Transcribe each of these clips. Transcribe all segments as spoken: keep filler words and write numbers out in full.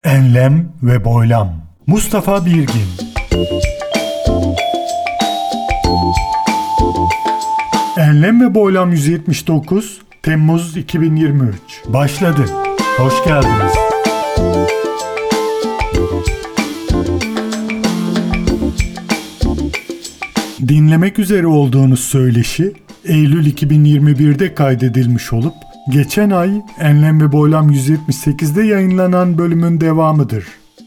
Enlem ve boylam. Mustafa Birgin. Enlem ve boylam yüz yetmiş dokuz Temmuz iki bin yirmi üç. Başladı. Hoş geldiniz. Dinlemek üzere olduğunuz söyleşi Eylül iki bin yirmi birde kaydedilmiş olup geçen ay Enlem ve Boylam yüz yetmiş sekizde yayınlanan bölümün devamıdır.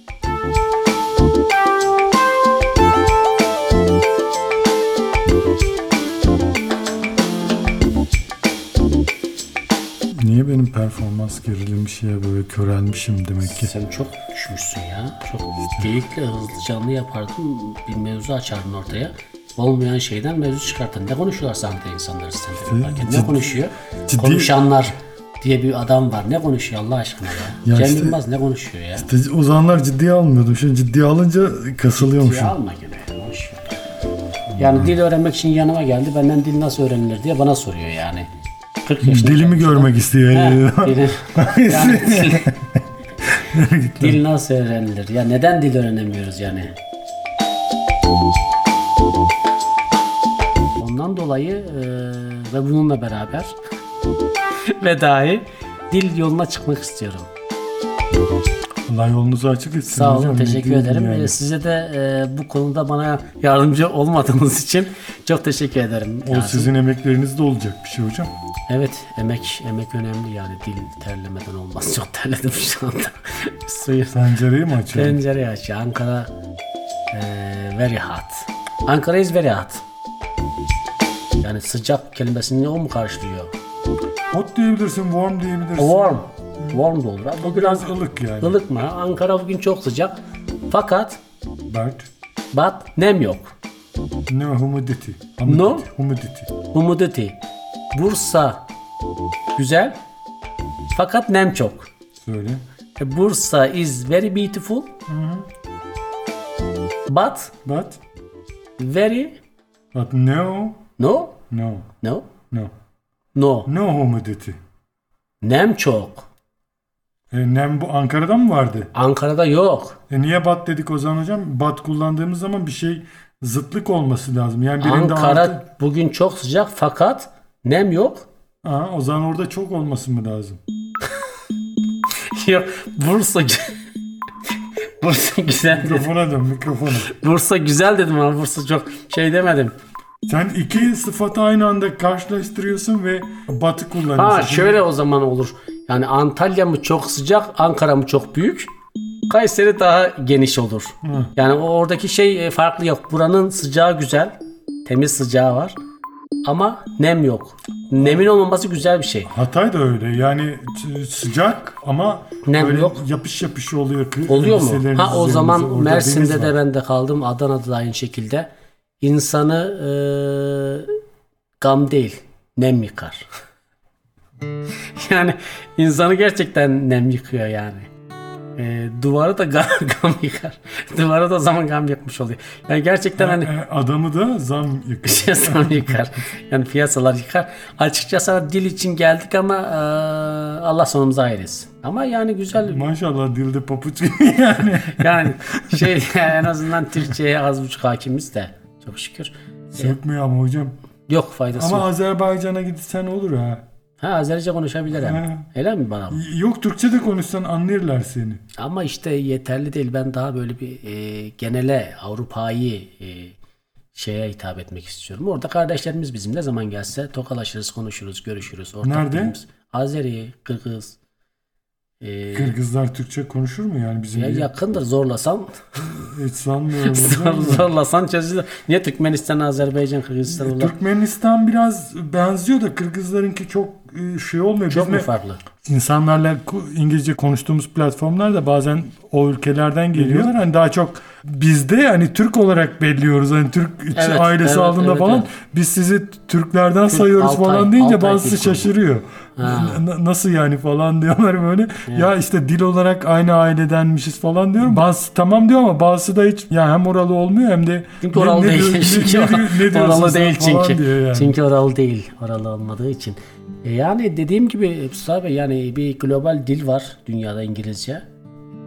Niye benim performans gerilmiş ya, böyle körelmişim demek ki. Sen çok düşmüşsün ya. Çok geyikle hızlı canlı yapardın. Bir mevzu açardın ortaya. Olmayan şeyden mevzu çıkartın. Ne konuşuyorlar sahnede insanlar sistemde yaparken? Ne konuşuyor? ciddi- Konuşanlar diye bir adam var. Ne konuşuyor Allah aşkına ya? Ya Cem işte- Yılmaz ne konuşuyor ya? İşte o zamanlar ciddiye almıyordum. Şimdi ciddiye alınca kasılıyormuşum. Ya alma gibi. Boş ver. Yani dil öğrenmek için yanıma geldi. Benden dil nasıl öğrenilir diye bana soruyor yani. kırk yaşında. Dilimi görmek istiyor. He, dili- yani dil, dil nasıl öğrenilir? Ya neden dil öğrenemiyoruz yani? Ondan dolayı e, ve bununla beraber ve dahi dil yoluna çıkmak istiyorum. Allah yolunuzu açık etsin. Sağ olun, hocam. Ne teşekkür diyeyim ederim. yani. E, Size de e, bu konuda bana yardımcı olmadığınız için çok teşekkür ederim. O Yazım. sizin emeklerinizde olacak bir şey hocam. Evet, emek emek önemli yani, dil terlemeden olmaz. Çok terledim şu anda. Suyu Tencereyi mi açalım? tencereye aç. Ankara e, very hot. Ankara is very hot. Yani sıcak kelimesini o mu karşılıyor? Hot diyebilirsin, warm diyebilirsin. Warm. Warm da olur. Bu biraz Biraz ılık yani. ılık mı? Ankara bugün çok sıcak. Fakat Bert. but nem yok. No humidity. No? Humidity. Humidity. Bursa güzel. Fakat nem çok. Söyle. E, Bursa is very beautiful. But But, very but no, no no, no no. no. No humidity. Nem çok. E, nem bu Ankara'da mı vardı? Ankara'da yok. E niye bat dedik o zaman hocam? Bat kullandığımız zaman bir şey zıtlık olması lazım. Yani birinde Ankara artı... bugün çok sıcak fakat nem yok. Aha, o zaman orada çok olması mı lazım? Yok. Bursa Bursa güzel dedim. Mikrofona dön, mikrofona. Bursa güzel dedim ama Bursa çok şey demedim. Sen iki sıfatı aynı anda karşılaştırıyorsun ve batı kullanıyorsun. Ha şöyle o zaman olur. Yani Antalya mı çok sıcak, Ankara mı çok büyük? Kayseri daha geniş olur. Hı. Yani o oradaki şey e, farklı yok. Buranın sıcağı güzel. Temiz sıcağı var. Ama nem yok. Nemin olmaması güzel bir şey. Hatay da öyle. Yani ç- sıcak ama Nem böyle yok. yapış yapış oluyor. Kı- Oluyor mu? elbiseleriniz Ha o üzerinize. zaman Orada deniz Mersin'de var. de ben de kaldım. Adana'da da aynı şekilde. İnsanı e, gam değil, nem yıkar. Yani insanı gerçekten nem yıkıyor yani. E, duvarı da gam, gam yıkar. Duvarı da o zaman gam yıkmış oluyor. Yani gerçekten hani E, adamı da zam yıkıyor. piyasalar yıkar. Yani piyasalar yıkar. Açıkçası dil için geldik ama e, Allah sonumuzu hayır etsin. Ama yani güzel. Maşallah dilde papuç gibi yani. Yani şey en azından Türkçe'ye az buçuk hakimiz de çok şükür. Sökmüyor ama hocam. Yok faydası Ama yok. Azerbaycan'a gitsen olur ha. Ha Azerice konuşabilirim. Ha. Öyle mi bana? Yok, Türkçe de konuşsan anlarlar seni. Ama işte yeterli değil. Ben daha böyle bir e, genele, Avrupa'yı e, şeye hitap etmek istiyorum. Orada kardeşlerimiz bizim ne zaman gelse tokalaşırız, konuşuruz, görüşürüz. Ortak Nerede? dilimiz. Azeri, Kırgız. E, Kırgızlar Türkçe konuşur mu yani bizim ya gibi? yakındır zorlasan. Hiç sanmıyorum Zor- hocam. zorlasan çözülür. Niye Türkmenistan, Azerbaycan, Kırgızistan olarak Türkmenistan biraz benziyor da Kırgızlarınki çok e, şey olmuyor. çok Biz mu mi- farklı? İnsanlarla ku- İngilizce konuştuğumuz platformlarda bazen o ülkelerden geliyorlar. Hani daha çok bizde hani Türk olarak belliyoruz. Hani Türk Evet, ailesi evet, aldığında evet, falan evet. biz sizi Türklerden sayıyoruz Altay- falan deyince Altay bazısı dil konu. şaşırıyor. N- nasıl yani falan diyorlar böyle. Ya işte dil olarak aynı ailedenmişiz falan diyorum. Bazısı tamam diyor ama bazısı da hiç ya hem oralı olmuyor hem de Çünkü oralı ne, değil. ne, Çünkü ne, ne, ne diyorsun oralı sen değil falan çünkü. diyor yani. Çünkü oralı değil. Oralı olmadığı için. E yani dediğim gibi Mustafa Bey, yani bir global dil var dünyada, İngilizce.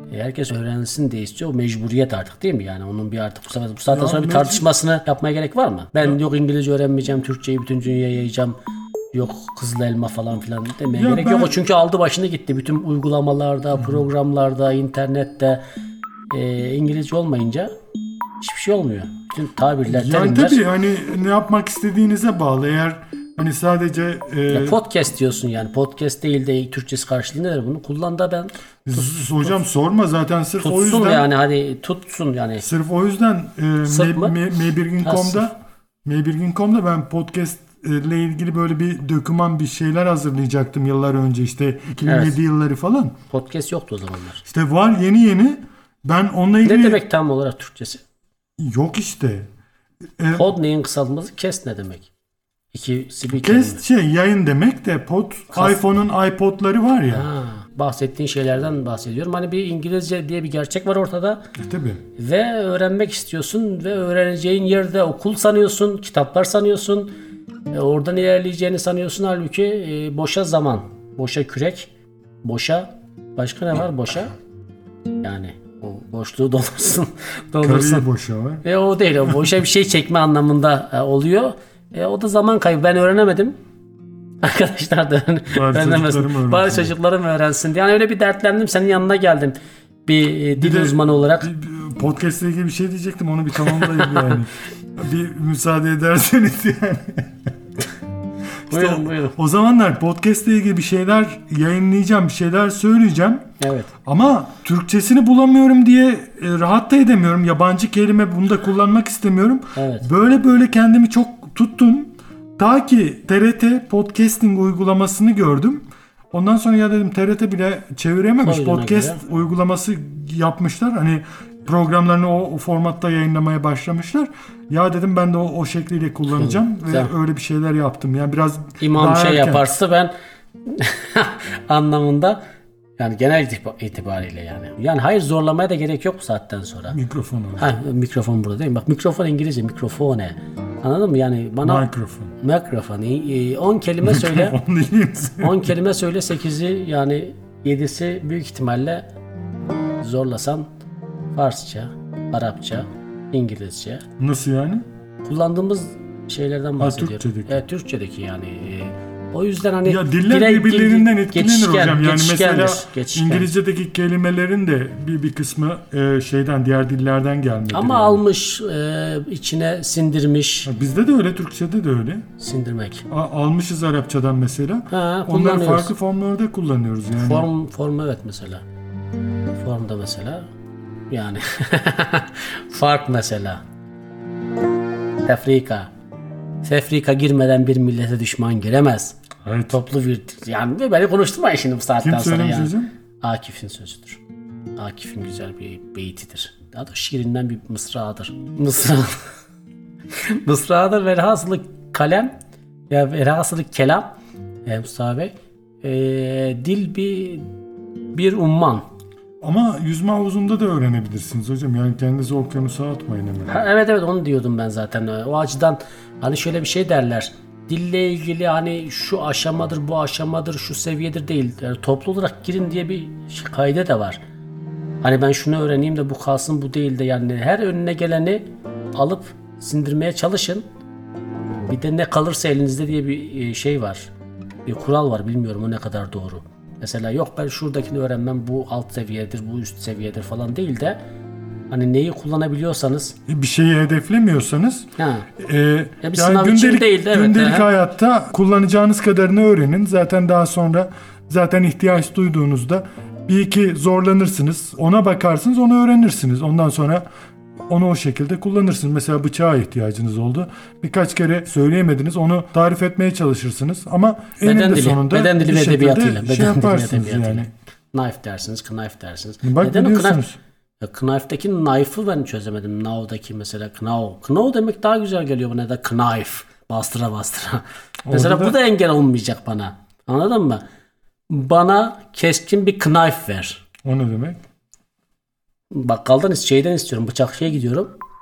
E, herkes öğrensin diye istiyor. O mecburiyet artık değil mi? Yani onun bir artık bu saatten, bu saatten Ya sonra bir mecbur- tartışmasını yapmaya gerek var mı? Ben yok İngilizce öğrenmeyeceğim, Türkçeyi bütün dünyaya yayacağım. Yok kızıl elma falan filan demeye Ya gerek ben- yok. O çünkü aldı başını gitti. Bütün uygulamalarda, programlarda, internette e, İngilizce olmayınca hiçbir şey olmuyor. Bütün tabirler, Yani terimler. tabii hani ne yapmak istediğinize bağlı. Eğer hani sadece e, Ya podcast diyorsun yani. Podcast değil de Türkçesi karşılığı nedir? Bunu kullan da ben z- hocam sorma zaten sırf o tutsun yüzden yani hadi tutsun yani. sırf o yüzden e, Sırf mı? me, me, birgin nokta com'da Ha, me birgin nokta com'da ben podcast ile ilgili böyle bir doküman bir şeyler hazırlayacaktım yıllar önce işte iki bin yedi Evet. yılları falan. Podcast yoktu o zamanlar. İşte var yeni yeni. Ben onunla ilgili Ne demek tam olarak Türkçesi? yok işte. Pod neyin kısaltması? Kes ne demek? İkisi bir kelime. Kes şey yayın demek de pod Kas- iPhone'un iPod'ları var ya. Ha, bahsettiğin şeylerden bahsediyorum. Hani bir İngilizce diye bir gerçek var ortada Tabii. ve öğrenmek istiyorsun ve öğreneceğin yerde okul sanıyorsun, kitaplar sanıyorsun. E, oradan ilerleyeceğini sanıyorsun. Halbuki e, boşa zaman, boşa kürek, boşa başka ne var boşa? Yani o boşluğu doldursun, doldursun. Karıyı boşa var. Ve o değil, o boşa bir şey çekme anlamında e, oluyor. E, o da zaman kaybı. Ben öğrenemedim. Arkadaşlar da öğrenemez. çocuklarım öğrensin. Bari çocuklarım öğrensin. Yani öyle bir dertlendim. Senin yanına geldim. Bir e, dil de- uzmanı olarak. Bir- bir Podcast ile ilgili bir şey diyecektim onu bir tamamlayayım yani. Bir müsaade ederseniz yani. İşte Buyurun o, buyurun. o zamanlar podcast ile ilgili bir şeyler yayınlayacağım, bir şeyler söyleyeceğim. Evet. Ama Türkçesini bulamıyorum diye e, rahat da edemiyorum. Yabancı kelime bunu da kullanmak istemiyorum. Evet. Böyle böyle kendimi çok tuttum. Ta ki T R T podcasting uygulamasını gördüm. Ondan sonra ya dedim T R T bile çevirememiş. Koyduğuna Podcast göre. uygulaması yapmışlar. Hani programlarını o, o formatta yayınlamaya başlamışlar. Ya dedim ben de o, o şekliyle kullanacağım. Ve güzel. öyle bir şeyler yaptım. Yani biraz İmam daha şey erken. yaparsa ben anlamında yani genel itiba- itibariyle yani. Yani hayır zorlamaya da gerek yok bu saatten sonra. Mikrofonu. Ha, mikrofon burada değil mi? Bak mikrofon İngilizce mikrofone. Anladın mı? Yani bana Mikrofon. mikrofon on kelime söyle. Onu diyeyim. on kelime söyle sekizi yani yedisi büyük ihtimalle zorlasan Farsça, Arapça, İngilizce. Nasıl yani? Kullandığımız şeylerden bahsediyorum. Türkçedeki. Evet, Türkçedeki yani. E, O yüzden hani Ya diller dile- birbirlerinden dil- etkilenir geçişken- hocam. Yani geçişkendir, mesela geçişken. İngilizce'deki kelimelerin de bir bir kısmı e, şeyden diğer dillerden gelmedir. Ama yani. almış, e, içine sindirmiş, Bizde de öyle, Türkçe'de de öyle. sindirmek. A- almışız Arapçadan mesela. Ha, Onları kullanıyoruz. farklı formlarda kullanıyoruz yani. Form, form evet mesela. Formda mesela. Yani. Fark mesela. Tefrika. Tefrika girmeden bir millete düşman giremez. Evet. Toplu bir yani beni konuşturma şimdi bu saatten Kim sonra söylemiş yani. hocam? Akif'in sözüdür. Akif'in güzel bir beytidir. Daha da şiirinden bir mısradır. Mısra. Mısradır velhasılı kalem ya velhasılı kelam e, Mustafa Bey. E, dil bir bir umman. Ama yüzme havuzunda da öğrenebilirsiniz hocam. Yani kendinizi okyanusa atmayın hemen. Ha, evet evet onu diyordum ben zaten. O açıdan hani şöyle bir şey derler. Dille ilgili hani şu aşamadır, bu aşamadır, şu seviyedir değil. Yani toplu olarak girin diye bir kaide de var. Hani ben şunu öğreneyim de bu kalsın bu değil de yani her önüne geleni alıp sindirmeye çalışın. Bir de ne kalırsa elinizde diye bir şey var. Bir kural var bilmiyorum o ne kadar doğru. Mesela yok ben şuradakini öğrenmem bu alt seviyedir, bu üst seviyedir falan değil de hani neyi kullanabiliyorsanız Bir şeyi hedeflemiyorsanız ha, e, Ya bir sınav için değil de evet, gündelik aha. hayatta kullanacağınız kadarını öğrenin. Zaten daha sonra zaten ihtiyaç duyduğunuzda bir iki zorlanırsınız. Ona bakarsınız, onu öğrenirsiniz. Ondan sonra onu o şekilde kullanırsınız. Mesela bıçağa ihtiyacınız oldu. Birkaç kere söyleyemediniz. Onu tarif etmeye çalışırsınız. Ama beden eninde dili, sonunda beden dili bir ve şekilde edebiyatıyla, şey beden dili ve yaparsınız edebiyatıyla. yani. Knife dersiniz, knife dersiniz. Bak Neden o biliyorsunuz. knife? Ya knife'daki knife'ı ben çözemedim. Know'daki mesela knaw. Knaw demek daha güzel geliyor bana da knife. Bastıra bastıra. mesela da- bu da engel olmayacak bana. Anladın mı? Bana keskin bir knife ver. O ne demek? Bakkaldan şeyden istiyorum. Bıçakçıya gidiyorum.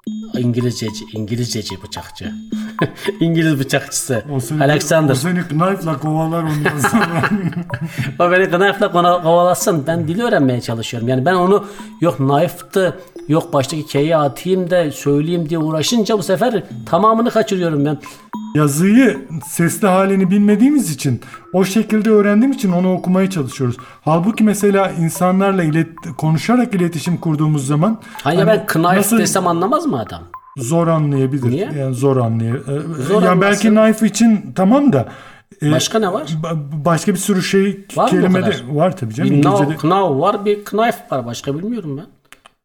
İngilizceci, İngilizceci bıçakçı. İngiliz bıçakçısı. O seni, Alexander. O seni knife'la kovalar ondan sonra. O beni knife'la kovalasın. Ben dili öğrenmeye çalışıyorum. Yani ben onu yok knife'tı, yok baştaki K'yi atayım da söyleyeyim diye uğraşınca bu sefer tamamını kaçırıyorum ben. Yazıyı sesli halini bilmediğimiz için o şekilde öğrendiğim için onu okumaya çalışıyoruz. Halbuki mesela insanlarla ilet konuşarak iletişim kurduğumuz zaman Hayır hani ben knife nasıl desem anlamaz mı adam? zor anlayabilir. Niye? Yani zor anlayabilir. Zor yani anlasın. belki knife için tamam da e, Başka ne var? ba- başka bir sürü şey Var mı o kelime de kadar? var tabii canım. Bir İngilizce'de. knife, knife var, bir knife var. Başka bilmiyorum ben.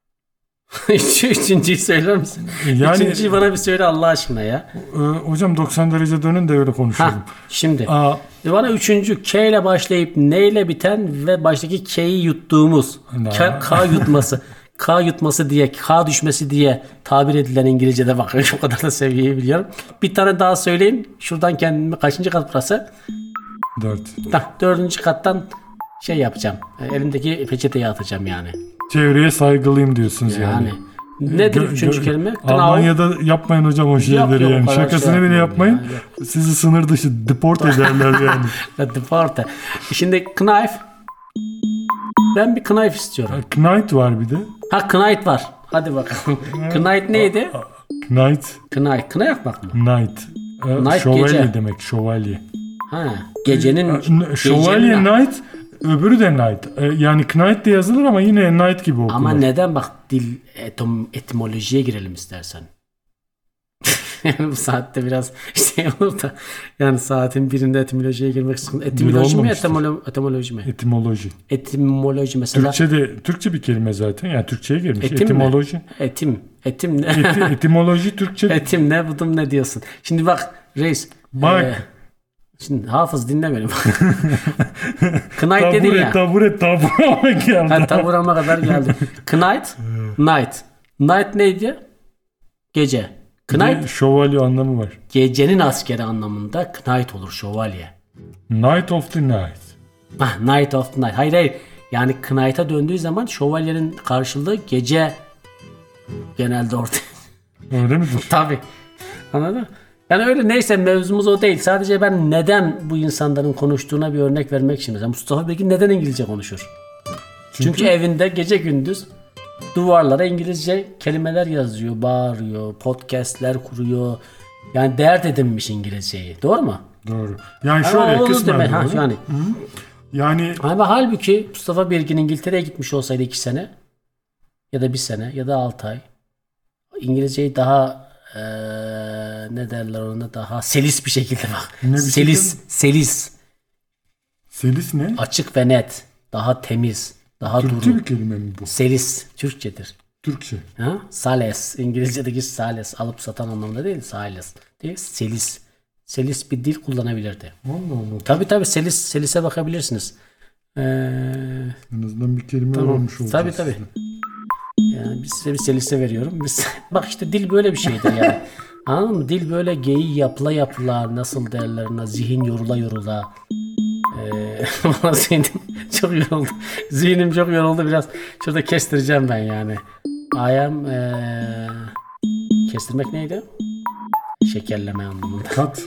Üç, üçüncüyü söyler misin? Yani- Üçüncüyü bana bir söyle Allah aşkına ya. E, hocam doksan derece dönün de öyle konuşalım. Ha, şimdi. Aa, E Bana üçüncü K ile başlayıp N ile biten ve baştaki K'yi yuttuğumuz K, K yutması K yutması diye K düşmesi diye tabir edilen İngilizce'de bak o kadar da seviyeyi biliyorum. Bir tane daha söyleyeyim. Şuradan kendimi kaçıncı kat burası? dört. Hah, dördüncü kattan şey yapacağım. E, Elimdeki peçeteyi atacağım yani. Çevreye saygılıyım diyorsunuz yani. Yani. Nedir Gö- üçüncü gö- kelime? Almanya'da yapmayın hocam o şeyleri yok, o yani. kadar Şakasını şey bile yapmayın yapmayın. ya, Sizi sınır dışı deport ederler yani. Deporte. Şimdi knife. Ben bir knife istiyorum. Knight var bir de. Ha knight var. Hadi bakalım. Knight neydi? Knight. Knight. Kına yakmak mı? Knight. Ee, Knight şövalye gece. demek şövalye. Ha. Gecenin. N- Şövalye gecenin- knight öbürü de knight. Ee, yani knight de yazılır ama yine knight gibi okunur. Ama neden bak dil etom, etimolojiye girelim istersen. Yani bu saatte biraz şey olur da yani saatin birinde etimolojiye girmek sıkıntı. Etimoloji mi olmamıştır. etimolo, etimoloji mi? Etimoloji. Etimoloji mesela. Türkçe'de Türkçe bir kelime zaten. Yani Türkçe'ye girmiş. Etim mi? Etimoloji. Etim. Etim ne? Eti, etimoloji Türkçe. Etim ne budum ne diyorsun. Şimdi bak reis. Bak. e, şimdi Hafız dinle beni. Knight dedin Tabure, ya. tabure, tabure geldi. Ha, taburama kadar geldi. Knight. Night. Night neydi? Gece. Bir de Knight şövalye anlamı var. gecenin askeri anlamında knight olur şövalye. Night of the night. Ah, Night of the Night. Hayır hayır. Yani knight'a döndüğü zaman şövalyenin karşılığı gece genelde ortaya. Öyle midir? Tabii. Anladın mı? Yani öyle neyse mevzumuz o değil. Sadece ben neden bu insanların konuştuğuna bir örnek vermek için. Mesela Mustafa Begin neden İngilizce konuşur? Çünkü, Çünkü evinde gece gündüz duvarlara İngilizce kelimeler yazıyor, bağırıyor, podcastler kuruyor. Yani dert edinmiş İngilizceyi. Doğru mu? Doğru. Yani Ama şöyle olur kısmen deme- ha, doğru. yani. Yani Ama halbuki Mustafa Birgin İngiltere'ye gitmiş olsaydı iki sene ya da bir sene ya da altı ay İngilizceyi daha eee, ne derler ona daha selis bir şekilde bak. Ne bir Selis, şekilde? selis, selis ne? açık ve net, daha temiz, daha Türkçe duru. bir kelime mi bu? Selis Türkçedir. Türkçe. Ha? Sales, İngilizce'deki sales alıp satan anlamında değil, sales değil, selis. Selis bir dil kullanabilirdi. Allah Allah. Tabii tabii selis, selise bakabilirsiniz. Ee, En azından bir kelime Tamam. öğrenmiş olacağız. Tabii tabii. Yani biz size bir selise veriyorum. Biz, bak işte dil böyle bir şeydir yani. Anladın mı? Dil böyle geyi yapıla yapıla nasıl derler ona zihin yorula yorula. Ee, valla zihnim çok yoruldu. Zihnim çok yoruldu biraz. Şurada kestireceğim ben yani. I am ee, kestirmek neydi? Şekerleme anlamında. Kat.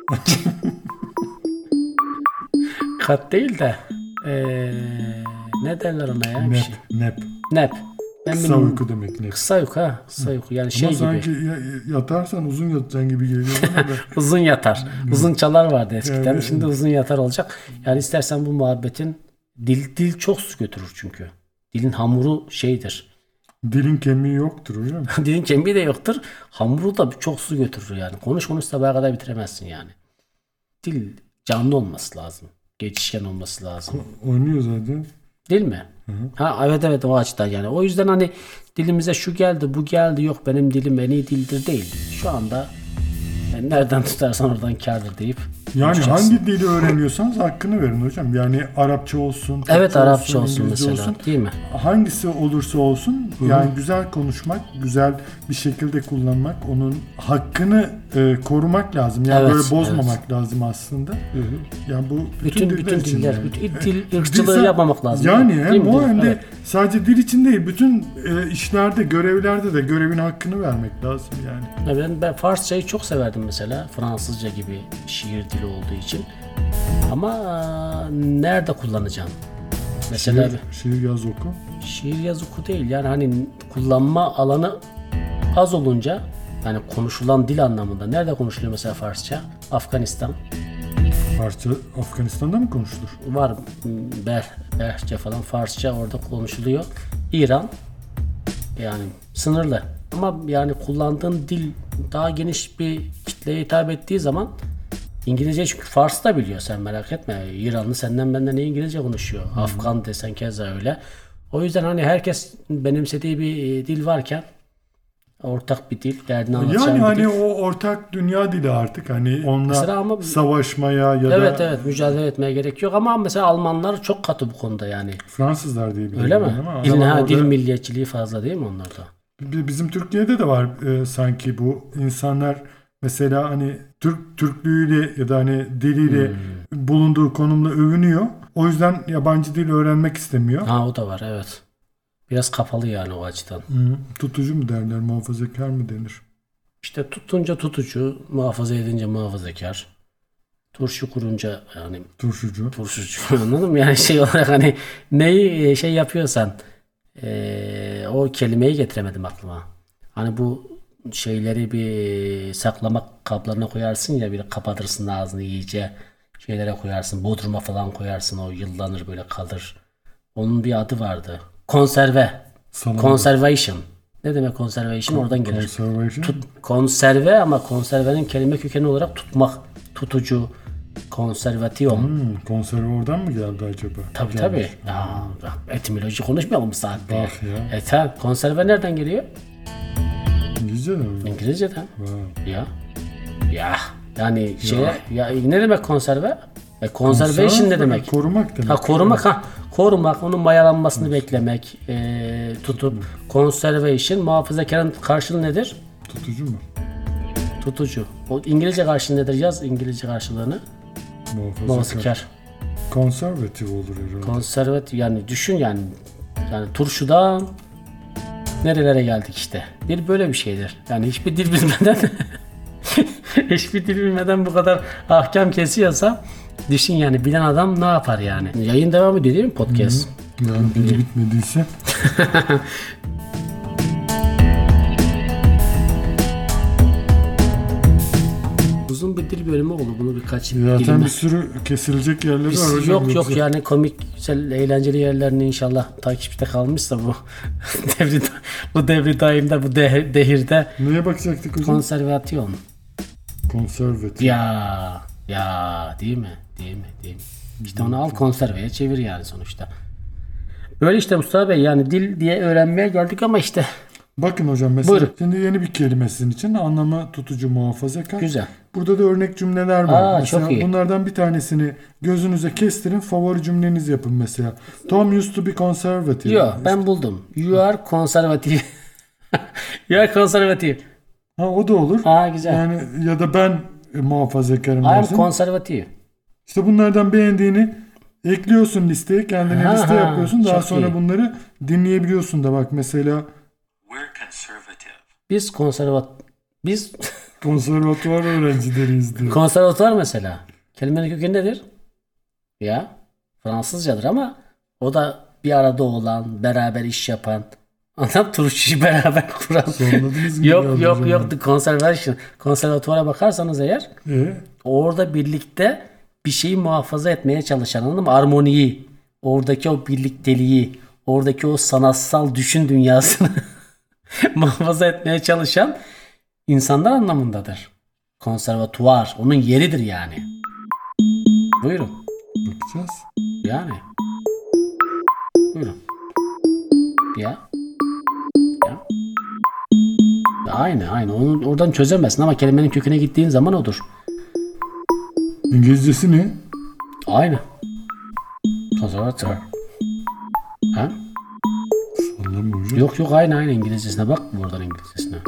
Kat değil de ee, ne derler ona ya? Bir Nep. şey. Nep. Nep. Ben Kısa bilmiyorum. uyku demek nep. Kısa uyku ha. Kısa uyku yani şey Ama gibi. sanki ya- yatarsan uzun yatacaksın gibi geliyor bana da. Uzun yatar. Uzun çalar vardı eskiden. Evet. Şimdi uzun yatar olacak. Yani istersen bu muhabbetin dil dil çok su götürür çünkü. Dilin hamuru şeydir. Dilin kemiği yoktur hocam. Dilin kemiği de yoktur. Hamuru da çok su götürür yani. Konuş konuş sabaha kadar bitiremezsin yani. Dil canlı olması lazım. Geçişken olması lazım. Oynuyor zaten. Değil mi? Ha evet evet o açıdan yani. O yüzden hani dilimize şu geldi bu geldi yok benim dilim en iyi dildir değil. Şu anda Yani nereden tutarsan oradan kârdır deyip Yani uçacaksın. hangi dili öğreniyorsanız hakkını verin hocam. Yani Arapça olsun, Türkçe Evet, Arapça olsun İngilizce mesela, değil mi? Hangisi olursa olsun yani güzel konuşmak, güzel bir şekilde kullanmak, onun hakkını e, korumak lazım. Yani Evet, böyle bozmamak lazım aslında. Yani bu bütün, Bütün bütün için diller, yani. bütün dil ırkçılığı Dilsel- yapmamak lazım. Yani Değil hem mi? o hem de Evet. sadece dil için değil, bütün e, işlerde, görevlerde de görevin hakkını vermek lazım yani. Ya Ben, ben Farsçayı çok severdim mesela. Fransızca gibi şiir dili olduğu için. Ama aa, nerede kullanacağım? Mesela Şiir, şiir yaz oku. şiir yaz oku değil. Yani hani kullanma alanı az olunca, yani konuşulan dil anlamında. Nerede konuşuluyor mesela Farsça? Afganistan. Farsça Afganistan'da mı konuşulur? Var Ber, Berhce falan, Farsça orada konuşuluyor. İran yani sınırlı. Ama yani kullandığın dil daha geniş bir kitleye hitap ettiği zaman İngilizce, çünkü Fars da biliyor, sen merak etme. İranlı senden benden iyi İngilizce konuşuyor. Hmm. Afgan desen keza öyle. O yüzden hani herkes benimsediği bir dil varken, ortak bir dil, derdini anlatacağın Yani bir hani dil. o ortak dünya dili artık hani onunla Mesela ama- savaşmaya ya da Evet evet, mücadele etmeye gerek yok ama mesela Almanlar çok katı bu konuda yani. Fransızlar diye biliyorum Öyle mi? ben ama Dil, ama ha, orada- dil milliyetçiliği fazla değil mi onlarda? bi- bizim Türkiye'de de var e, sanki bu insanlar mesela hani Türk Türklüğüyle ya da hani diliyle Hmm. bulunduğu konumla övünüyor. O yüzden yabancı dil öğrenmek istemiyor. Ha, o da var, evet. Biraz kapalı yani o açıdan. Hı. Tutucu mu derler, muhafazakar mı denir? İşte tutunca tutucu, muhafaza edince muhafazakar. Turşu kurunca yani Turşucu. turşucu, anladın mı? Yani şey olarak hani neyi şey yapıyorsan eee, o kelimeyi getiremedim aklıma. Hani bu şeyleri bir saklamak kablarına koyarsın ya, bir kapatırsın ağzını iyice, şeylere koyarsın, bodruma falan koyarsın, o yıllanır böyle kalır. Onun bir adı vardı. Konserve. Salam. Conservation. Ne demek conservation? Oradan gelir. Conservation. Tut, konserve, ama konservenin kelime kökeni olarak tutmak, tutucu, konservasyon. Hmm, konserve oradan mı geldi acaba? Tabii Gelmiş. tabii. Ya, bak, etimoloji konuşmayalım bu saatte. Bak ya. E tabi, konserve nereden geliyor? İngilizce de mi? İngilizceden. Wow. Ya. Ya. Yani şeye, ya ne demek konserve? E, conservation ne demek? Korumak demek. Ha, korumak, ha korumak, onun mayalanmasını beklemek, e, tutup conservation, muhafazakarın karşılığı nedir? Tutucu mu? Tutucu. O İngilizce karşılığı nedir? Yaz İngilizce karşılığını. Muhafazakar. Muhafazakar. Konservatif olur herhalde. Konservatif, yani düşün yani. Yani turşudan nerelere geldik işte. Bir böyle bir şeydir. Yani hiçbir dil bilmeden hiçbir dil bilmeden bu kadar ahkam kesiyorsa düşün yani, bilen adam ne yapar yani. Yayın devam ediyor değil mi podcast? Yani biri bitmediyse. Uzun bir dil bölümü oldu, bunu birkaç Zaten dilime- bir sürü kesilecek yerleri Biz- var hocam. yok yok yoksa- yani komik, güzel, eğlenceli yerlerini inşallah takipte kalmışsa bu devri bu devri daimde, bu de, dehirde Neye bakacaktık hocam? konservasyon. Konservatif. Ya ya değil mi? Değil mi? Değil mi? İşte onu al, konserveye çevir yani sonuçta. Böyle işte Mustafa Bey, yani dil diye öğrenmeye geldik ama işte Bakın hocam mesela Buyurun. şimdi yeni bir kelime sizin için, anlamı tutucu, muhafazakar. güzel. Burada da örnek cümleler var. Aa, mesela çok iyi. bunlardan bir tanesini gözünüze kestirin, favori cümleniz yapın mesela. Tom used to be conservative. Yok, ben buldum. You are konservatif. You are konservatif. Ha, o da olur. Aa, güzel. Yani ya da ben e, muhafazakarım I am dersin. konservatif. İşte bunlardan beğendiğini ekliyorsun listeye, kendine Ha, liste ha, yapıyorsun. Daha çok sonra iyi. bunları dinleyebiliyorsun da, bak mesela We're conservative. Biz konservat biz konservatuvar öğrencileriyiz diyor. konservatuvar mesela. Kelimenin kökeni nedir? Ya Fransızcadır ama o da bir arada olan, beraber iş yapan, adam turşuyu beraber kuran. Anladınız mı? Yok geldi yok hocam? yok, the conservation. Konservatuvara bakarsanız eğer, E, orada birlikte bir şeyi muhafaza etmeye çalışan, anladın mı? Armoniyi, oradaki o birlikteliği, oradaki o sanatsal düşün dünyasını muhafaza etmeye çalışan insanlar anlamındadır. Konservatuvar onun yeridir yani. Buyurun. bakacağız. Yani. Buyurun. Ya. Ya. Aynı aynı. Onu oradan çözemezsin ama kelimenin köküne gittiğin zaman odur. İngilizcesi ne? Aynı. Konservatör. Ha? Sallama hocam. Yok yok aynı aynı İngilizcesine bak buradan İngilizcesine.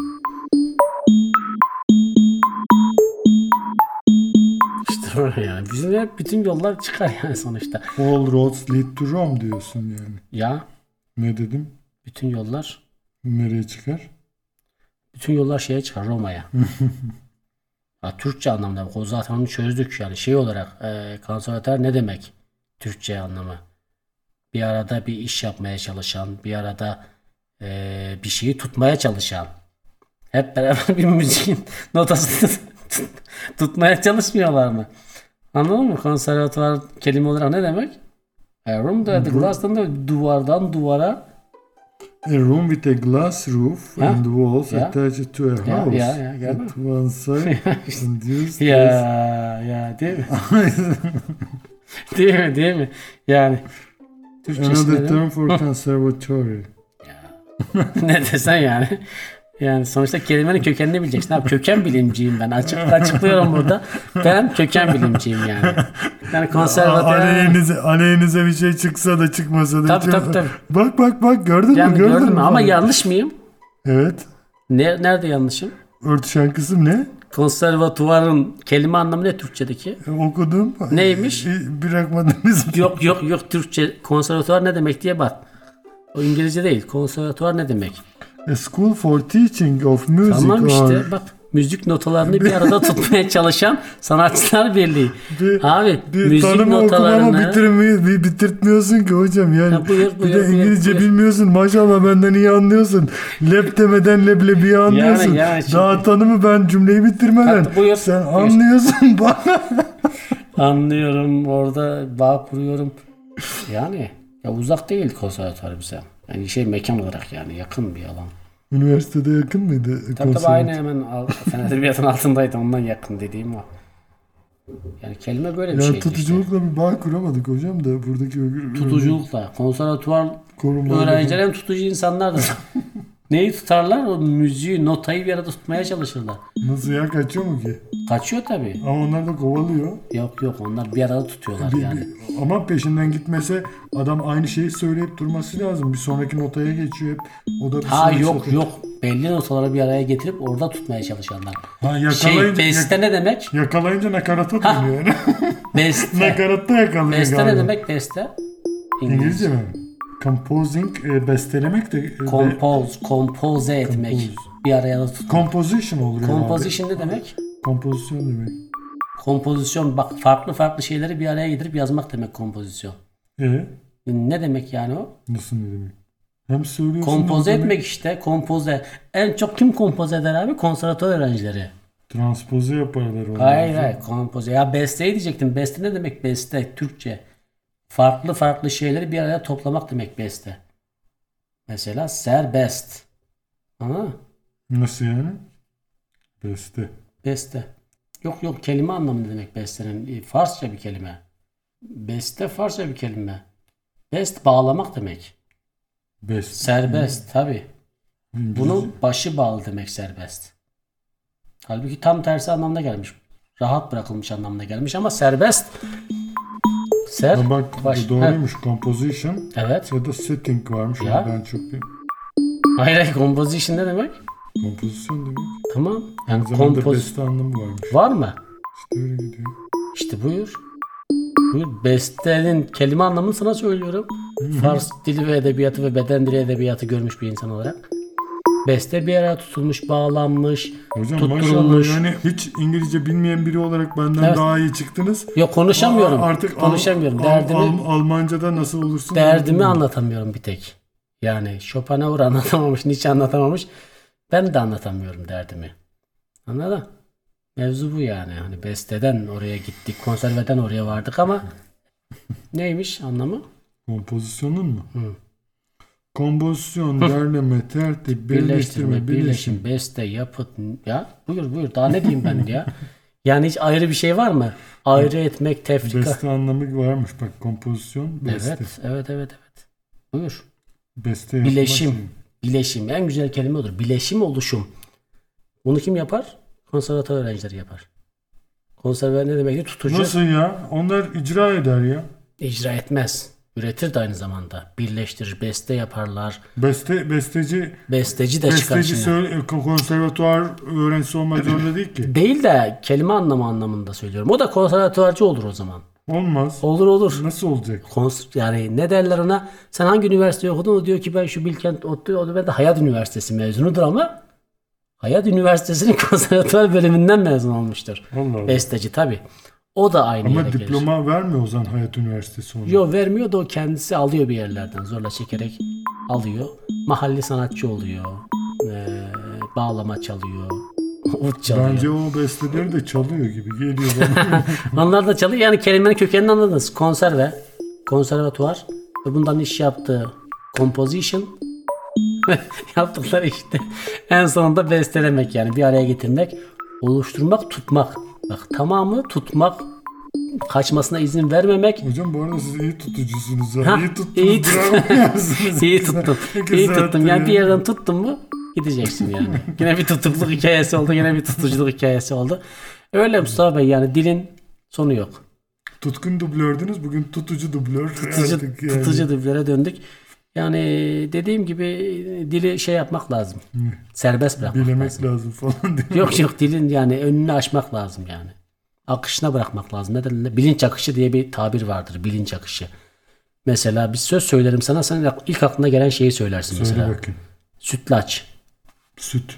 İşte böyle yani. Bizim hep bütün yollar çıkar yani sonuçta. All roads lead to Rome diyorsun yani. Ya Ne dedim? bütün yollar Nereye çıkar? bütün yollar şeye çıkar Roma'ya. Ya, Türkçe anlamda o zaten onu çözdük yani şey olarak e, konservatör ne demek Türkçe anlamı? Bir arada bir iş yapmaya çalışan, bir arada e, bir şeyi tutmaya çalışan. Hep beraber bir müziğin notasını tutmaya çalışmıyorlar mı? Anladın mı? Konservatuvar kelime olarak ne demek? A room that the glass'tan da duvardan duvara. A room with a glass roof Ha? and walls Ya. attached to a Ya, house. ya, ya, gördün At one side and used Ya as- ya değil mi? Değil mi? Değil mi? Yani Türkçesi Another ne term for conservatory. ne desen yani. Yani sonuçta kelimenin kökenini bileceksin. Abi köken bilimciyim ben. Açık açıklıyorum burada. Ben köken bilimciyim yani. Yani konservatör. Aleyhinize, aleyhinize bir şey çıksa da çıkmasa da. Tabii, hiç- tabii, tabii. Bak bak bak gördün mü? Yani Gördün, gördün mü? Ama Bak. yanlış mıyım? Evet. Ne, nerede yanlışım? Örtüşen kısım ne? Konservatuvarın kelime anlamı ne Türkçedeki? E, okudum. Neymiş? E, bırakmadınız. Yok yok yok Türkçe. Konservatuvar ne demek diye bak. O İngilizce değil. Konservatuvar ne demek? A school for teaching of music Tamam or- işte bak müzik notalarını bir arada tutmaya çalışan sanatçılar birliği. Bir- Abi Bir müzik tanımı okumama notalarını bitirmeyi, bir bitirtmiyorsun ki hocam yani. Ha, buyur, bir buyur, de buyur, İngilizce buyur. bilmiyorsun. Maşallah benden iyi anlıyorsun. Lep demeden leblebiyi anlıyorsun. yani şimdi- Daha tanımı ben cümleyi bitirmeden. Hadi buyur, Sen buyur. anlıyorsun bana. anlıyorum orada bağ kuruyorum. Yani ya uzak değil konservatuvar bize. Yani şey mekan olarak yani yakın bir alan. Üniversitede yakın mıydı? Tabii tabii konservatuvar? aynı hemen al- fen edebiyatın altındaydı ondan yakın dediğim o. Yani kelime böyle bir Yani şeydi işte. tutuculukla bir bağ kuramadık hocam da buradaki öbür- Tutuculukla. Konservatuvar Korunmalı- öğrenciler en tutucu insanlardır. Neyi tutarlar? O müziği, notayı bir arada tutmaya çalışırlar. Nasıl ya, kaçıyor mu ki? Kaçıyor tabii. Ama onlar da kovalıyor. Yok yok onlar bir arada tutuyorlar Bir- yani. bir- ama peşinden gitmese adam aynı şeyi söyleyip durması lazım. Bir sonraki notaya geçiyor hep. O da bir Ha sonraki yok nota- yok. Belli notaları bir araya getirip orada tutmaya çalışanlar. Ha, Şey yakalayınca, beste ne demek? yakalayınca nakarata dönüyor yani. Beste. Nakaratta yakalıyor Beste galiba. ne demek beste? İngilizce mi? Composing, e, bestelemek de... e, be- Compose, kompoze etmek. Compose. Bir araya da tutmak. composition olur herhalde. Composition ne demek? Kompozisyon demek. Kompozisyon bak farklı farklı şeyleri bir araya getirip yazmak demek kompozisyon. E Ne demek yani o? nasıl ne demek? Hem söylüyorsun... Kompoze hem de- etmek işte kompoze. En çok kim kompoze eder abi? Konservatuvar öğrencileri. Transpoze yaparlar onu. Hayır hayır kompoze. Ya beste diyecektim. Beste ne demek beste? Türkçe. Farklı farklı şeyleri bir araya toplamak demek beste. Mesela serbest. Anladın mı? Nasıl yani? Beste. Beste. Yok yok kelime anlamı demek bestenin. E, Farsça bir kelime. Beste Farsça bir kelime. Best bağlamak demek. Best. Serbest tabi. İngilizce. Bunun başı bağlı demek serbest. Halbuki tam tersi anlamda gelmiş. Rahat bırakılmış anlamda gelmiş ama serbest. Ser. Ha, bak baş- bu doğruymuş. Composition Evet. ya da setting varmış. Ya. Onu ben çok bir... Hayır hayır composition ne demek? Kompozisyon demek. Tamam. Yani Aynı zamanda kompoz beste anlamı varmış. var mı? İşte öyle gidiyor. İşte buyur. Buyur. Bestenin kelime anlamını sana söylüyorum. Fars dili ve edebiyatı ve beden dili edebiyatı görmüş bir insan olarak. Beste bir araya tutulmuş, bağlanmış, Hocam tutturulmuş. maşallah yani hiç İngilizce bilmeyen biri olarak benden Evet. daha iyi çıktınız. Yok konuşamıyorum. Aa, Artık Al- konuşamıyorum. Al- Derdimi Al- Almanca'da nasıl olursun? derdimi anlatamıyorum bir tek. Yani Schopenhauer anlatamamış, Nietzsche anlatamamış. Ben de anlatamıyorum derdimi. Anladın? Mevzu bu yani. Hani besteden oraya gittik, konserveden oraya vardık ama neymiş anlamı? Kompozisyonun mu? Kompozisyon, derleme, tertip, Birleştirme, birleştirme, birleşim, birleşim. beste, yapıt. Ya buyur buyur. Daha ne diyeyim ben ya? Yani hiç ayrı bir şey var mı? Ayrı etmek, tefrika. Beste anlamı varmış bak, kompozisyon, beste. Evet, evet, evet, evet. Buyur. Beste yapmak Bileşim. şey. Bileşim. En güzel kelime odur. Bileşim oluşum. Bunu kim yapar? Konservatuvar öğrencileri yapar. Konservatuvar ne demek? Tutucu. Nasıl ya? Onlar icra eder ya. İcra etmez. Üretir de aynı zamanda. Birleştirir, beste yaparlar. Beste, besteci Besteci de çıkar besteci içinden. söyle, konservatuvar öğrencisi olmak zorunda değil ki. Değil de kelime anlamı anlamında söylüyorum. O da konservatuvarcı olur o zaman. Olmaz. Olur olur. Nasıl olacak? Kons yani ne derler ona? Sen hangi üniversite okudun? O diyor ki ben şu Bilkent ODTÜ, o da ben de Hayat Üniversitesi mezunudur ama Hayat Üniversitesi'nin konservatuvar bölümünden mezun olmuştur. Allah Allah. Besteci tabii. O da aynı Ama yere gelir. diploma vermiyor o zaman Hayat Üniversitesi onu. Yok vermiyor da o kendisi alıyor bir yerlerden. Zorla çekerek alıyor. Mahalli sanatçı oluyor. Ee, bağlama çalıyor. Ut çalıyor. Bence o besteleri de çalıyor gibi geliyor bana. Onlar da çalıyor. Yani kelimenin kökenini anladınız. Konserve, konservatuvar ve bundan iş yaptığı composition yaptıkları işte en sonunda bestelemek, yani bir araya getirmek, oluşturmak, tutmak. Bak tamamı tutmak, kaçmasına izin vermemek. Hocam bu arada siz iyi tutucusunuz. Ha. Ha, İyi tuttunuz. iyi tut- Bravo yazsınız. İyi tuttum. İki İyi saattir tuttum. Yani bir ya. yerden tuttun mu gideceksin yani. Yine bir tutukluk hikayesi oldu. Yine bir tutuculuk hikayesi oldu. Öyle Mustafa Bey, yani dilin sonu yok. Tutkun dublördünüz. Bugün tutucu dublör. Tutucu, Artık yani. tutucu dublere döndük. Yani dediğim gibi dili şey yapmak lazım. Serbest bırakmak Bilemek lazım. lazım falan diye. Yok yok, dilin yani önünü açmak lazım yani. Akışına bırakmak lazım. Neden? Bilinç akışı diye bir tabir vardır. Bilinç akışı. Mesela bir söz söylerim sana. Sen ilk aklına gelen şeyi söylersin Söyle mesela. bakayım. Sütlaç. Süt.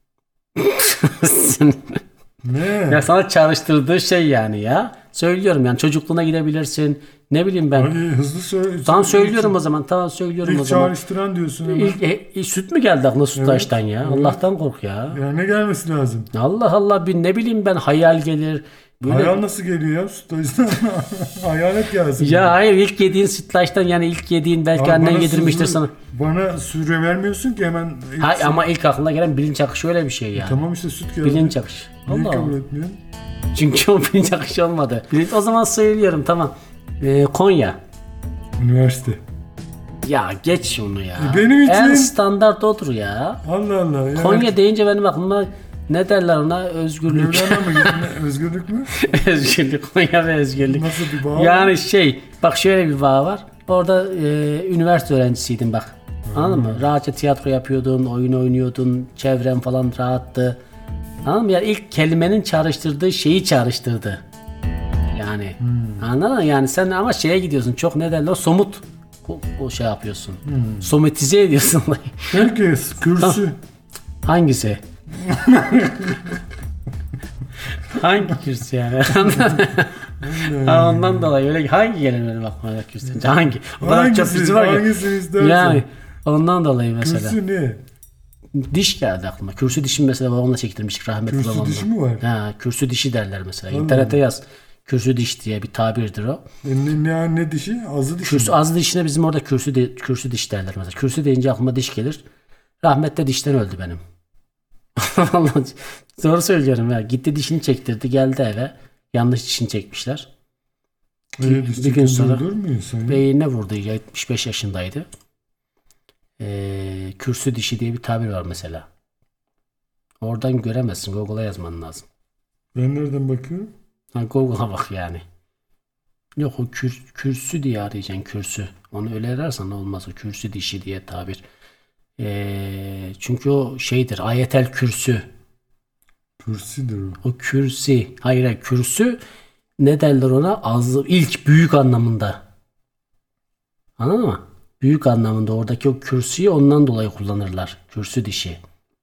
Sen- Ne? ya sana çağrıştırdığı şey yani ya. Söylüyorum yani, çocukluğuna gidebilirsin. Ne bileyim ben. Ay, hızlı söyle. Tamam söylüyorum o zaman. Tamam söylüyorum İlk o zaman. çağrıştıran diyorsun hemen. İlk, e, e, süt mü geldi aklına sütlaçtan ya? evet. Allah'tan kork ya. Ya ne gelmesi lazım? Allah Allah, bir ne bileyim ben, hayal gelir. Böyle... Hayal nasıl geliyor ya? Sütlacından hayalet gelsin. Ya hayır, ilk yediğin sütlaçtan, yani ilk yediğin belki Abi annen bana yedirmiştir süzü- sana. Bana süre vermiyorsun ki hemen. ilk Hayır, süt- ama ilk aklına gelen bilinç akışı öyle bir şey yani. Tamam işte süt geldi. Bilinç akışı. Niye Allah kabul Allah. etmiyorsun? Çünkü o bilinç akışı olmadı. Bilinç, o zaman söylüyorum tamam. Ee, Konya. Üniversite. Ya geç şunu ya. E, benim için- En standart odur ya. Allah Allah. Ya. Konya deyince benim aklıma ne derler ona? Özgürlük. Mevlana mı gitme? Özgürlük mü? Özgürlük. Konya ve özgürlük. Nasıl bir bağ? Yani şey, bak şöyle bir bağ var. Orada e, üniversite öğrencisiydin bak. Anladın mı? Rahatça tiyatro yapıyordun, oyun oynuyordun, çevren falan rahattı. Anladın mı? Yani ilk kelimenin çağrıştırdığı şeyi çağrıştırdı. Yani anladın mı? Yani sen ama şeye gidiyorsun, çok ne derler, somut o, o şey yapıyorsun. Somatize ediyorsun. Herkes kürsü. Hangisi? Hangi kürsü yani? Ha, ondan dolayı öyle hangi kelimenin aklıma kürsü? Hangi? O kadar çok Hangisi? kürsü var ki. Hangisini istersen. Yani ondan dolayı mesela. Kürsü ne? Diş geldi aklıma. Kürsü dişim mesela babamla çektirmiştik rahmetli Kürsü babamla. dişi mi var? Ha, kürsü dişi derler mesela. Allah İnternete yaz. Kürsü diş diye bir tabirdir o. E, ne, ne, ne dişi? Azı dişi Kürsü mi? az dişine bizim orada kürsü de, kürsü diş derler mesela. Kürsü deyince aklıma diş gelir. Rahmetli dişten öldü benim. Vallahi doğru söylüyorum ya. Gitti dişini çektirdi, geldi eve. Yanlış dişini çekmişler. Öyle diş bir gün sonra- çekince olur mu insan? ya? Beynine vurdu. yetmiş beş yaşındaydı. Ee, kürsü dişi diye bir tabir var mesela. Oradan göremezsin. Google'a yazman lazım. Ben nereden bakıyorum? Ha, Google'a bak yani. Yok, o kür, kürsü diye arayacaksın, kürsü. Onu öyle ararsan olmaz, o kürsü dişi diye tabir. Ee, çünkü o şeydir, ayetel kürsü. Kürsüdür o. O kürsi. Hayır, hayır, kürsü ne derler ona? Az, ilk büyük anlamında. Anladın mı? Büyük anlamında oradaki o kürsüyü ondan dolayı kullanırlar. Kürsü dişi.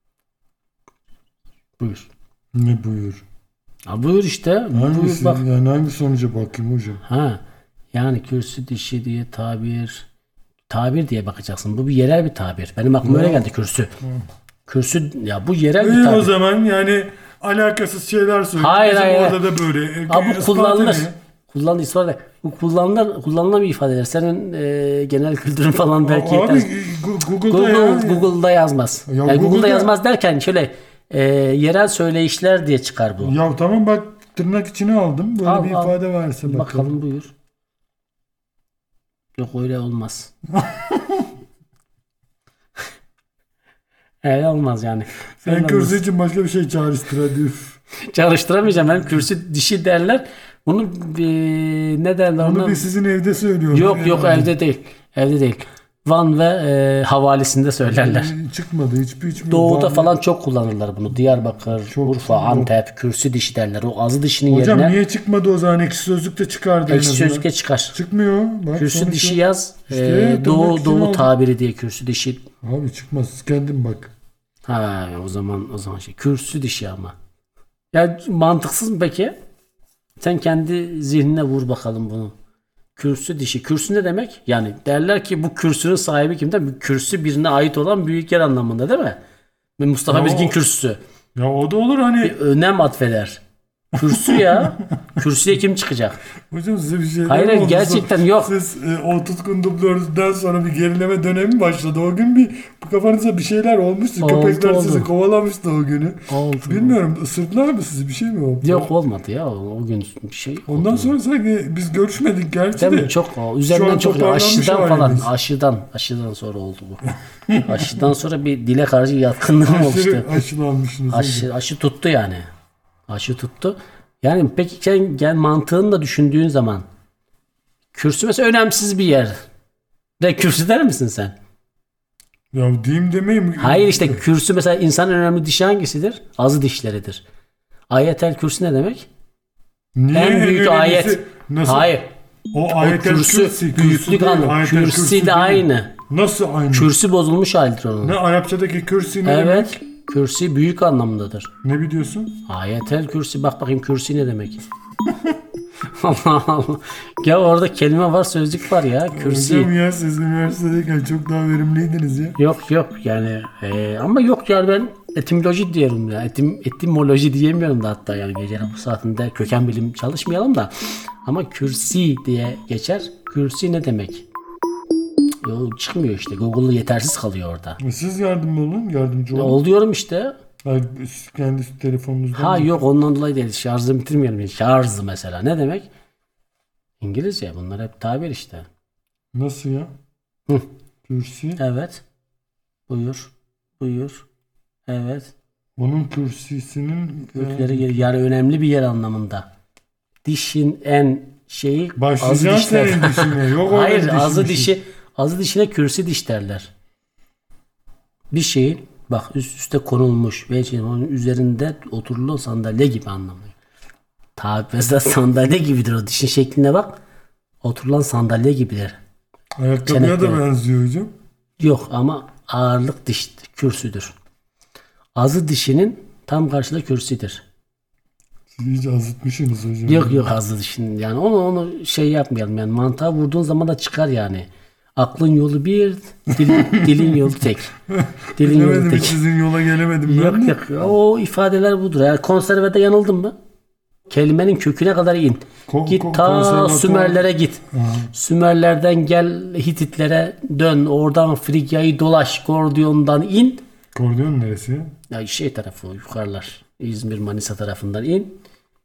Buyur. Ne buyur? Ha, buyur işte. Hangisi? Buyur bak. Yani hangi sonuca bakayım hocam? Ha. Yani kürsü dişi diye tabir. Tabir diye bakacaksın. Bu bir yerel bir tabir. Benim aklıma öyle geldi kürsü. Kürsü ya, bu yerel bir İyi tabir. o zaman yani alakasız şeyler söylüyor. Hayır, Bizim hayır, orada da böyle. E, Abi bu ispatı kullanılır. ne? Kullanılır. Sonra bu kullanılır, kullanılan bir ifadeler. Senin e, genel kültürün falan belki Abi yeter. Gu- Google'da Google, ya. Google'da yazmaz. Ya Yani Google'da, Google'da- yazmaz derken şöyle e, yerel söyleyişler diye çıkar bu. Ya tamam bak tırnak içine aldım. Böyle Al, bir al. ifade varsa bakalım. Bakalım buyur. Yok, öyle olmaz. Öyle olmaz yani. Sen Öyle kürsü olmaz. için başka bir şey çağrıştır hadi. Üf. Çalıştıramayacağım. Ben kürsü dişi derler. Bunu e, ne derler Onu ona? bir sizin evde söylüyorum. Yok yok Yani. evde değil. Evde değil. Van ve e, havalisinde söylerler. Yani çıkmadı hiçbir hiçbir. Doğuda Var mı? falan çok kullanırlar bunu. Diyarbakır, Çok- Urfa, yok. Antep, kürsü dişi derler. O azı dişinin Hocam yerine niye çıkmadı o zaman? Ekşi Sözlük'te çıkardı en ekşi azından. sözlüğe çıkar. Çıkmıyor. Bak, Kürsü sonuç dişi yok. yaz. İşte e, doğu demek ki doğu oldu. tabiri diye kürsü dişi. Abi çıkmaz. Kendin bak. Ha o zaman o zaman şey kürsü dişi ama. Ya mantıksız mı peki? Sen kendi zihnine vur bakalım bunu. Kürsü dişi. Kürsü ne demek? Yani derler ki bu kürsünün sahibi kim? Bu kürsü birine ait olan büyük yer anlamında değil mi? Ve Mustafa Ya Bilgin o- kürsüsü. Ya o da olur hani. Bir önem atfeder. Kürsü ya. Kürsüye kim çıkacak? Hocam size bir şey Hayır, diyeyim mi? gerçekten yok. Siz e, o tutkun dublörden sonra bir gerileme dönemi başladı. O gün bir bu kafanıza bir şeyler olmuştu. Oldu, Köpekler oldu. sizi kovalamıştı o günü. Oldu. Bilmiyorum ısırdılar mı sizi? Bir şey mi oldu? Yok olmadı ya. O gün bir şey Ondan oldu. sonra sanki biz görüşmedik gerçi Değil de. mi? Çok o. Şu Üzerinden an çok toparlanmış aşıdan falan. halimiz. Aşıdan. Aşıdan sonra oldu bu. Aşıdan sonra bir dile karşı yatkınlığım oluştu. Aşırı aşılanmışsınız. Aşı, aşı tuttu yani. Aşı tuttu. Yani peki sen gel mantığını da düşündüğün zaman kürsü mesela önemsiz bir yer. De kürsü der misin sen? Ya diyeyim demeyeyim. Hayır işte kürsü mesela insanın önemli dişi hangisidir? Azı dişleridir. Ayetel kürsü ne demek? Niye En büyük önemlisi- ayet. Nasıl? Hayır. O O ayetel kürsü, kürsi, kürsü büyüklük değil, anlamı. ayetel Kürsi kürsi de değil. aynı. Nasıl aynı? Kürsü bozulmuş halidir onun. Ne Arapçadaki kürsi ne Evet. demek? Kürsi büyük anlamındadır. Ne biliyorsun? Ayetel kürsi bak bakayım kürsi ne demek? Allah Allah. Ya orada kelime var sözlük var ya kürsi. Hocam ya siz üniversitedeyken çok daha verimliydiniz ya. Yok yok yani e, ama yok yani ben etimoloji diyorum ya. Etim, etimoloji diyemiyorum da hatta yani gecenin bu saatinde köken bilim çalışmayalım da. Ama kürsi diye geçer. Kürsi ne demek? Yok çıkmıyor işte. Google'da yetersiz kalıyor orada. Siz yardım olun, yardımcı Ya, olun. oluyorum işte. Hayır, siz kendi telefonunuzdan. Ha mı? yok ondan dolayı değil. Şarjı bitirmeyelim. Şarj mesela ne demek? İngilizce bunlar hep tabir işte. Nasıl ya? Hı. Kürsi. Evet. Buyur. Buyur. Evet. Onun kürsisinin e, Kökleri gel- yani önemli bir yer anlamında. Dişin en şeyi azı başlayacağım dişler. senin dişine. Yok öyle Hayır bir azı dişin dişi azı dişine kürsü diş derler. Bir şeyin bak üst üste konulmuş ve şey, onun üzerinde oturulu sandalye gibi anlamı. Tabi mesela sandalye gibidir o dişin şekline bak. Oturulan sandalye gibidir. Ayakkabıya da çenekleri. benziyor hocam. Yok ama ağırlık diş kürsüdür. Azı dişinin tam karşılığı kürsüdür. Siz iyice azıtmışsınız hocam. Yok yok azı dişinin yani onu onu şey yapmayalım yani mantığa vurduğun zaman da çıkar yani. Aklın yolu bir, dil- dilin yolu tek. Dilin yolu Gelemedim tek. sizin yola gelemedim ben Yok de. yok o ifadeler budur. Yani konservede yanıldın mı? Kelimenin köküne kadar in. Ko- Git ko- ta konservatuvar- Sümerlere git. Sümerlerden gel Hititlere dön. Oradan Frigya'yı dolaş. Gordion'dan in. Kordiyon neresi ya? Ya şey tarafı yukarılar. İzmir Manisa tarafından in.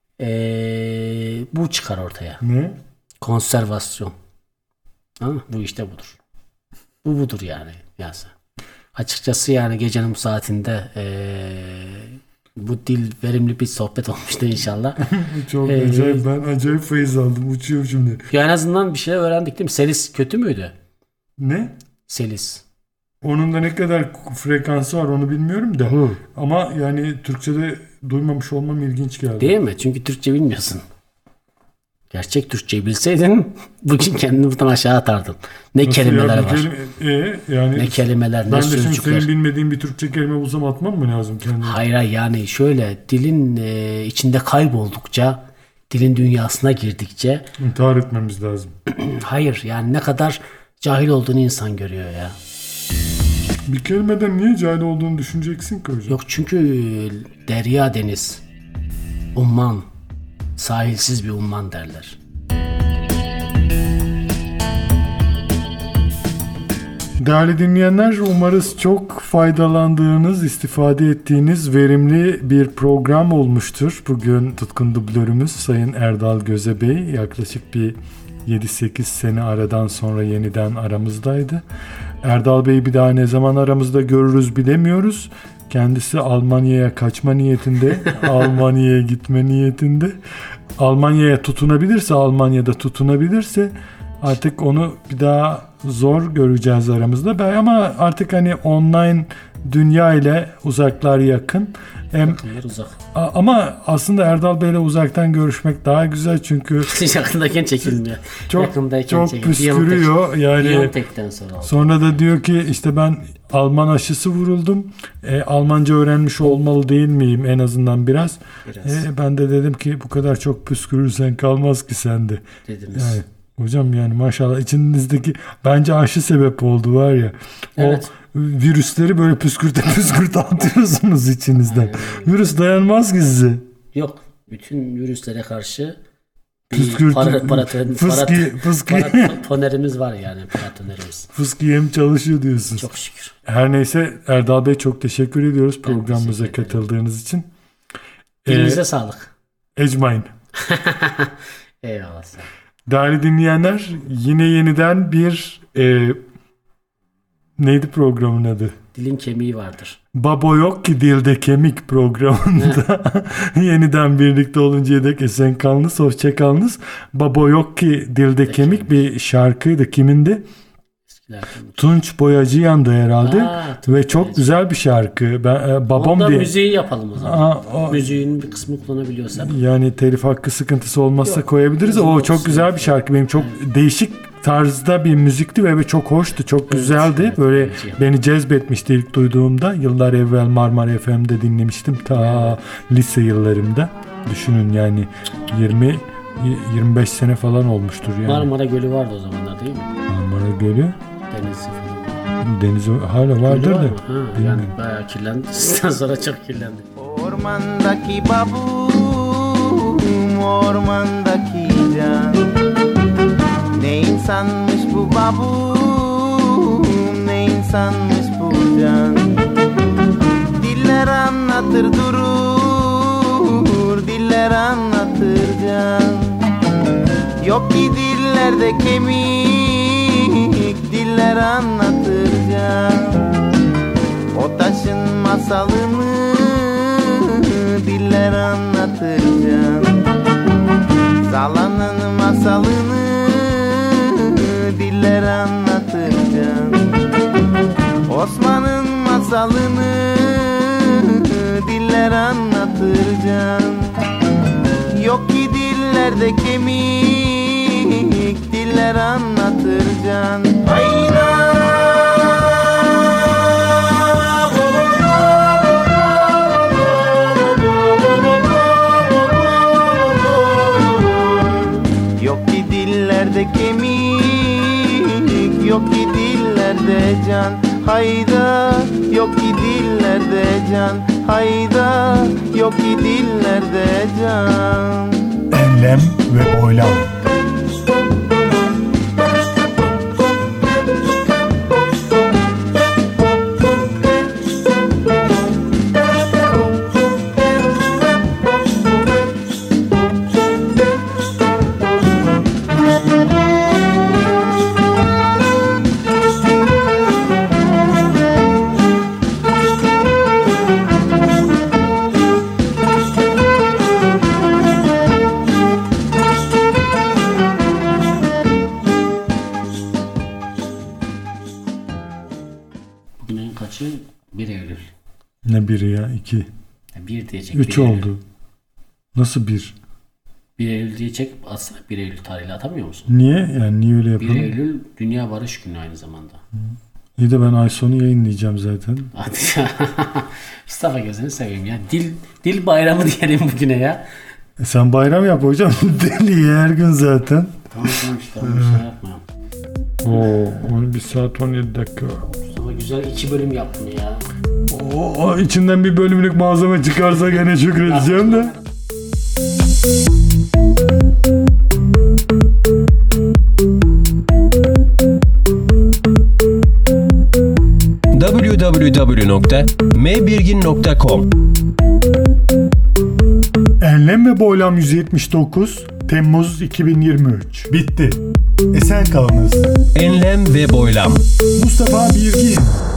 Ee, bu çıkar ortaya. Ne? Konservasyon. Ha, bu işte budur. Bu budur yani. Yani açıkçası yani gecenin bu saatinde ee, bu dil verimli bir sohbet olmuştu inşallah. Çok Ee, acayip. Ben acayip feyiz aldım. Uçuyorum şimdi. Ya en azından bir şey öğrendik değil mi? Selis kötü müydü? Ne? Selis. Onun da ne kadar frekansı var onu bilmiyorum da. Hı. Ama yani Türkçe'de duymamış olmam ilginç geldi. Değil mi? Çünkü Türkçe bilmiyorsun. Gerçek Türkçeyi bilseydin bugün kendini buradan aşağı atardın. Ne Nasıl kelimeler ya? Bir var. kelime- e, yani Ne kelimeler, ne ben de şimdi sözcükler. senin bilmediğin bir Türkçe kelime bulsam atmam mı lazım kendime? Hayır hayır, yani şöyle dilin e, içinde kayboldukça, dilin dünyasına girdikçe İntihar etmemiz lazım. hayır yani ne kadar cahil olduğunu insan görüyor ya. Bir kelimeden niye cahil olduğunu düşüneceksin ki hocam? Yok çünkü derya deniz, umman, sahilsiz bir umman derler. Değerli dinleyenler, umarız çok faydalandığınız, istifade ettiğiniz verimli bir program olmuştur. Bugün tutkun dublörümüz Sayın Erdal Göze Bey yaklaşık bir yedi sekiz sene aradan sonra yeniden aramızdaydı. Erdal Bey'i bir daha ne zaman aramızda görürüz bilemiyoruz. Kendisi Almanya'ya kaçma niyetinde, Almanya'ya gitme niyetinde. Almanya'ya tutunabilirse, Almanya'da tutunabilirse artık onu bir daha zor göreceğiz aramızda. Ben ama artık hani online dünya ile uzaklar yakın. Hem, Yakınlar uzak. a- ama aslında Erdal Bey'le uzaktan görüşmek daha güzel çünkü Yakındayken çekilmiyor. çok Yakındayken çok çekil- püskürüyor. Yani Biontech'ten sonra oldu. sonra da diyor ki işte ben Alman aşısı vuruldum. E, Almanca öğrenmiş olmalı değil miyim en azından biraz. Biraz E, ben de dedim ki bu kadar çok püskürürsen kalmaz ki sende. dediniz. Yani hocam yani maşallah içinizdeki bence aşı sebep oldu var ya. O Evet. virüsleri böyle püskürte püskürte atıyorsunuz içinizden. Virüs dayanmaz ki size. Yok. Bütün virüslere karşı bir Püskürtü, para, paraton- fıski, parat- fıski, paratonerimiz var yani paratonerimiz. fıskiye mi çalışıyor diyorsunuz. Çok şükür. Her neyse Erdal Bey çok teşekkür ediyoruz Ben programımıza teşekkür ederim. katıldığınız için. Dilinize Ee, sağlık. Ecmain. Eyvallah. Sağ ol. Değerli dinleyenler yine yeniden bir e, neydi programın adı? Dilin kemiği vardır. Babo yok ki dilde kemik programında yeniden birlikte oluncaya dek esen kalınız, hoşça kalınız. Babo yok ki dilde kemik bir şarkıydı. Kimindi? Eskilerden. Tunç Boyacıyan'dı herhalde. Aa, Tunç ve çok Boyacı. güzel bir şarkı. Ben e, babam Onda diye müziği yapalım o zaman. Aa, o- Müziğin bir kısmı kullanabiliyorsak. yani telif hakkı sıkıntısı olmazsa Yok. koyabiliriz. Uzun O olsun. çok güzel bir şarkı. Benim çok değişik tarzda bir müzikti ve çok hoştu, çok güzeldi. evet, Böyle evet. beni cezbetmişti ilk duyduğumda. Yıllar evvel Marmara F M'de dinlemiştim ta lise yıllarımda. Düşünün yani yirmi yirmi beş sene falan olmuştur yani. Marmara Gölü vardı o zamanlar değil mi? Marmara Gölü, Denizi falan. deniz hala Gölü vardır var da. mı? Ha, yani bayağı kirlendi. Sizden sonra çok kirlendi. Ormandaki babu, ormandaki can. Ne insanmış bu babu, ne insanmış bu can. Diller anlatır durur, diller anlatır can. Yok ki dillerde kemik, diller anlatır can. O taşın masalını diller anlatır can. Zalanın masalını diller anlatır can. Osman'ın masalını diller anlatır can. Yok ki dillerde kemik, diller anlatır can. Hayda! Yok ki dillerde kemik, yok ki dillerde can. Hayda, yok ki dillerde can. Hayda, yok ki dillerde can. Enlem ve boylam. Bugünün kaçı? bir Eylül. Ne biri ya? İki. bir diyecek. Üç bir Eylül. oldu. Nasıl bir? bir Eylül diyecek. Aslında bir Eylül tarihiyle atamıyor musun? Niye? Yani niye öyle bir yapalım? Eylül Dünya Barış Günü aynı zamanda. İyi de ben ay sonu yayınlayacağım zaten. Hadi ya. Mustafa gözünü seveyim ya. Dil dil bayramı diyelim bugüne ya. E sen bayram yap hocam. Deli her gün zaten. Tamam tamam işte tamam, bir şey yapma. Oo, on bir saat on yedi dakika. Mustafa güzel iki bölüm yaptın ya. Oo, içinden bir bölümlük malzeme çıkarsa gene şükredeceğim de. double-u double-u double-u nokta m birgin nokta com Enlem ve Boylam yüz yetmiş dokuz Temmuz iki bin yirmi üç. Bitti. Esen kalınız. Enlem ve boylam. Mustafa Birgin.